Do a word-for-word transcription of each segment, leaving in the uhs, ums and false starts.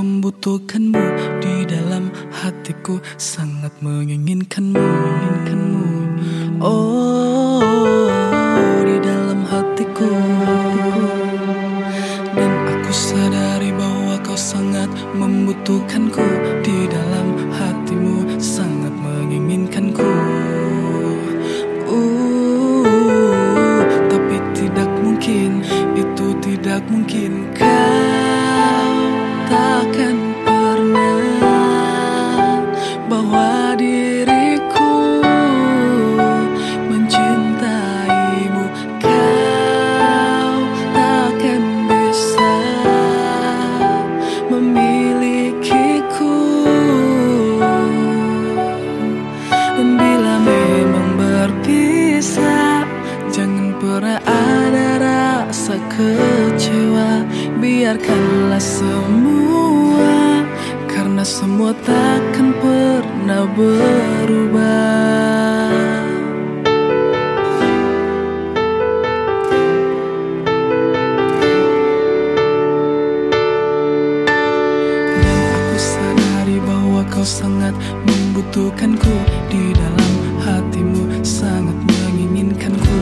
membutuhkanmu di dalam hatiku, sangat menginginkanmu, menginginkanmu. Oh, di dalam hatiku. Dan aku sadari bahwa kau sangat membutuhkanku di dalam hatimu, sangat menginginkanku. Uh, tapi tidak mungkin, itu tidak mungkin. Kau takkan pernah bawa diriku mencintaimu. Kau takkan bisa memilikiku. Dan bila memang berpisah, jangan pernah ada rasa kecewa. Biarkanlah semua, karena semua takkan pernah berubah. Dan aku sadari bahwa kau sangat membutuhkanku di dalam hatimu, sangat menginginkanku.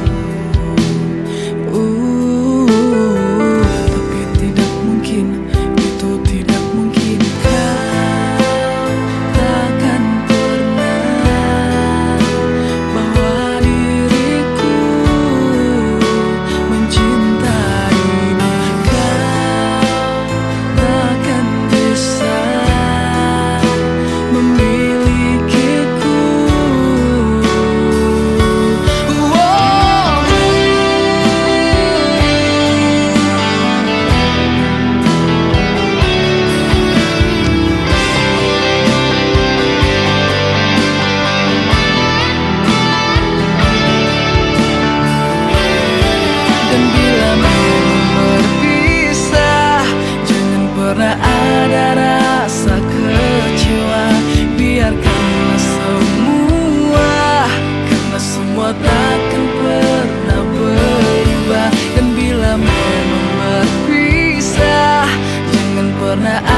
Pernah ada rasa kecewa, biarkanlah semua, karena semua takkan pernah berubah. Dan bila memang berpisah, jangan pernah